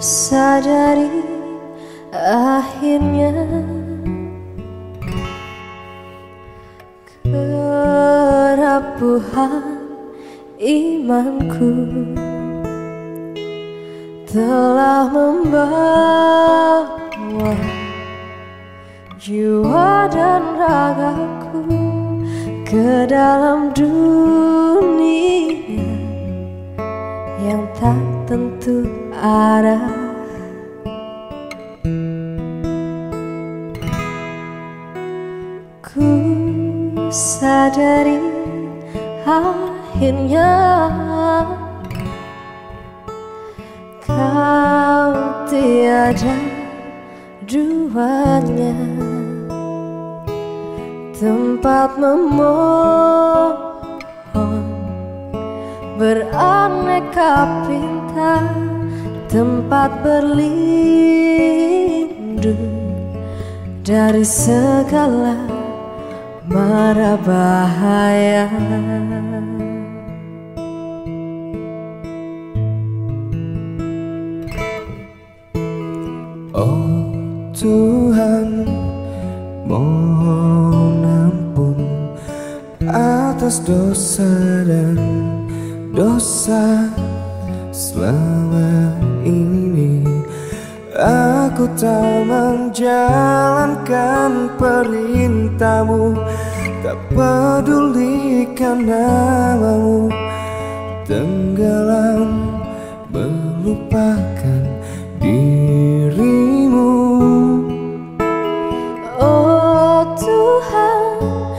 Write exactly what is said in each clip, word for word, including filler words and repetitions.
sadari akhirnya kerapuhan imanku telah membawa jiwa dan ragaku ke dalam dunia yang tak tentu arah. Ku sadari akhirnya kau tiada duanya, tempat memohon beraneka pinta, tempat berlindung dari segala mara bahaya. Oh Tuhan, mohon ampun atas dosa dan dosa selama ini. Aku tak menjalankan perintah-Mu, tak pedulikan namamu, tenggelam melupakan dirimu. Oh Tuhan,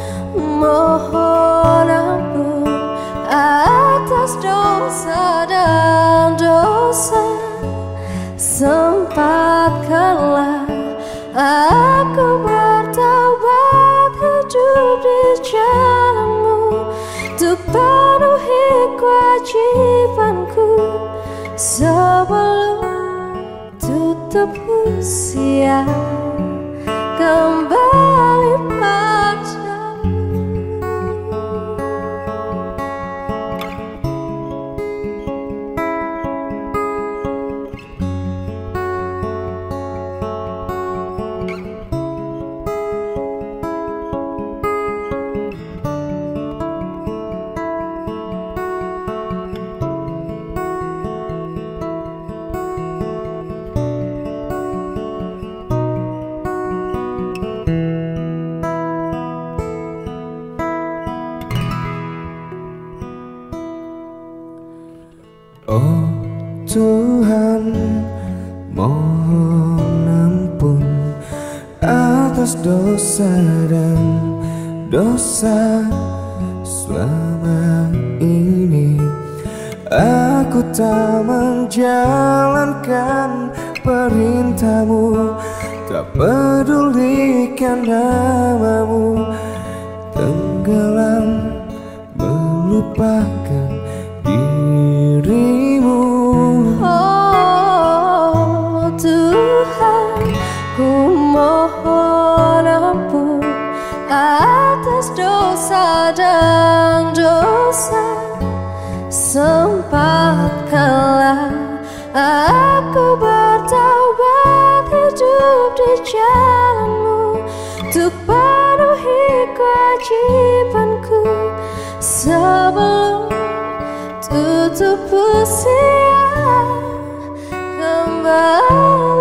mohon ampun atas dosa dan dosa. Sempatkanlah aku bertaubat, hidup di jalan-Mu, untuk penuhi kewajibanku sebelum tutup usia kembali padamu. Oh Tuhan, mohon ampun atas dosa dan dosa selama ini. Aku tak menjalankan perintah-Mu, tak pedulikan namamu, tenggelam melupakan dirimu. Oh Tuhan, ku mohon ampun atas dosa dan dosa. Sempatkanlah aku bertaubat, hidup di jalan-Mu, untuk penuhi kewajibanku sebelum tutup usia kembali.